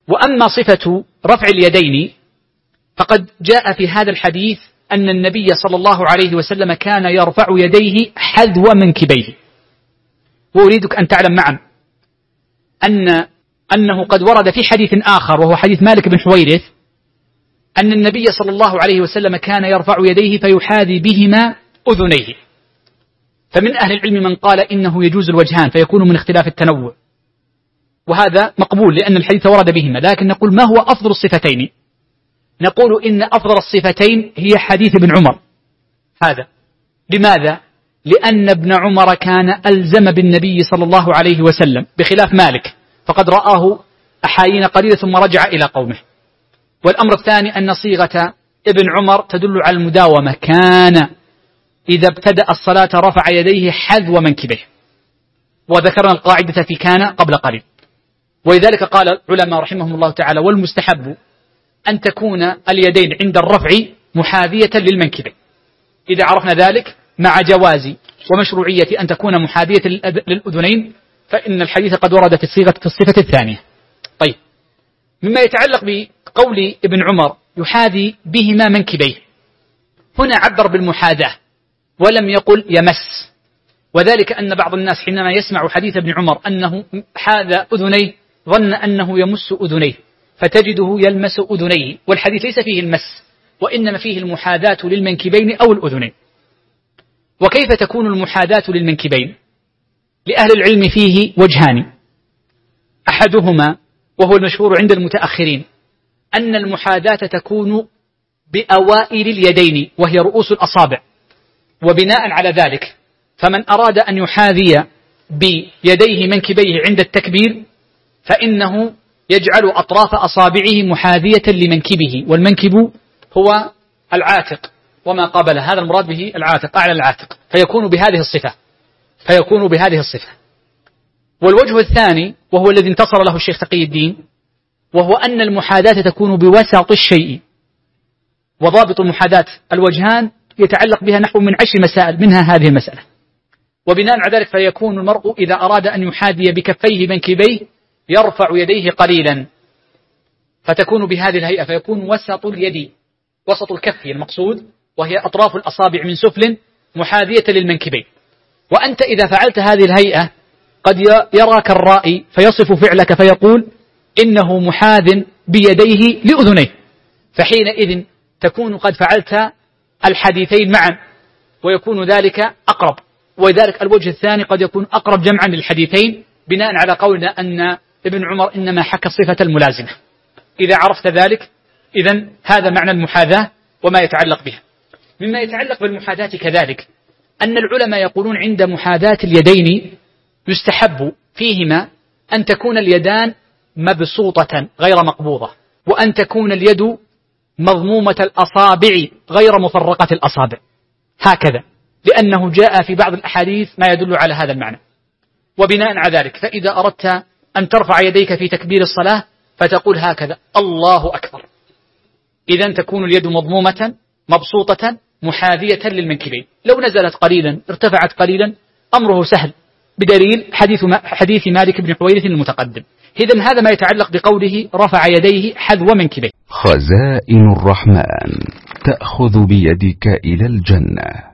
وأما صفة رفع اليدين فقد جاء في هذا الحديث أن النبي صلى الله عليه وسلم كان يرفع يديه حذو منكبيه. وأريدك أن تعلم معا أنه قد ورد في حديث آخر وهو حديث مالك بن حويرث أن النبي صلى الله عليه وسلم كان يرفع يديه فيحاذي بهما أذنيه. فمن أهل العلم من قال إنه يجوز الوجهان فيكون من اختلاف التنوع، وهذا مقبول لأن الحديث ورد بهما، لكن نقول ما هو أفضل الصفتين؟ نقول إن أفضل الصفتين هي حديث ابن عمر هذا. لماذا؟ لأن ابن عمر كان ألزم بالنبي صلى الله عليه وسلم بخلاف مالك فقد رآه أحايين قليلة ثم رجع إلى قومه. والأمر الثاني أن صيغة ابن عمر تدل على المداومة، كان إذا ابتدأ الصلاة رفع يديه حذو منكبيه، وذكرنا القاعدة في كان قبل قليل. ولذلك قال العلماء رحمهم الله تعالى والمستحب أن تكون اليدين عند الرفع محاذية للمنكبين. إذا عرفنا ذلك مع جواز ومشروعية أن تكون محاذية للأذنين فإن الحديث قد ورد في الصفة الثانية. طيب، مما يتعلق بقول ابن عمر يحاذي بهما منكبيه، هنا عبر بالمحاذاة ولم يقل يمس، وذلك أن بعض الناس حينما يسمع حديث ابن عمر أنه حاذى أذنيه ظن أنه يمس أذنيه فتجده يلمس أذنيه، والحديث ليس فيه المس وإنما فيه المحاذاة للمنكبين أو الأذنين. وكيف تكون المحاذاة للمنكبين؟ لأهل العلم فيه وجهان، أحدهما وهو المشهور عند المتأخرين أن المحاذاة تكون بأوائل اليدين وهي رؤوس الأصابع، وبناء على ذلك فمن أراد أن يحاذي بيديه منكبيه عند التكبير فإنه يجعل أطراف أصابعه محاذية لمنكبه، والمنكب هو العاتق وما قبله، هذا المراد به العاتق أعلى العاتق، فيكون بهذه الصفة. والوجه الثاني وهو الذي انتصر له الشيخ تقي الدين، وهو أن المحاذاة تكون بوسط الشيء. وضابط المحاذاة الوجهان يتعلق بها نحو من 10 مسائل، منها هذه المسألة. وبناء على ذلك فيكون المرء إذا أراد أن يحاذي بكفيه منكبيه يرفع يديه قليلا فتكون بهذه الهيئة، فيكون وسط اليد وسط الكف المقصود، وهي أطراف الأصابع من سفل محاذية للمنكبين. وأنت إذا فعلت هذه الهيئة قد يراك الرائي فيصف فعلك فيقول إنه محاذ بيديه لأذنيه، فحينئذ تكون قد فعلت الحديثين معا ويكون ذلك أقرب. وذلك الوجه الثاني قد يكون أقرب جمعا للحديثين بناء على قولنا أن ابن عمر إنما حكى الصفة الملازمة. إذا عرفت ذلك إذن هذا معنى المحاذاة وما يتعلق بها. مما يتعلق بالمحاذاة كذلك أن العلماء يقولون عند محاذاة اليدين يستحب فيهما أن تكون اليدان مبسوطة غير مقبوضة، وأن تكون اليد مضمومة الأصابع غير مفرقة الأصابع، هكذا، لأنه جاء في بعض الأحاديث ما يدل على هذا المعنى. وبناء على ذلك فإذا أردت أن ترفع يديك في تكبير الصلاة فتقول هكذا الله أكبر، إذن تكون اليد مضمومة مبسوطة محاذية للمنكبين. لو نزلت قليلا ارتفعت قليلا أمره سهل بدليل حديث مالك بن حويرث المتقدم. إذن هذا ما يتعلق بقوله رفع يديه حذو منكبيه. خزائن الرحمن تأخذ بيدك إلى الجنة.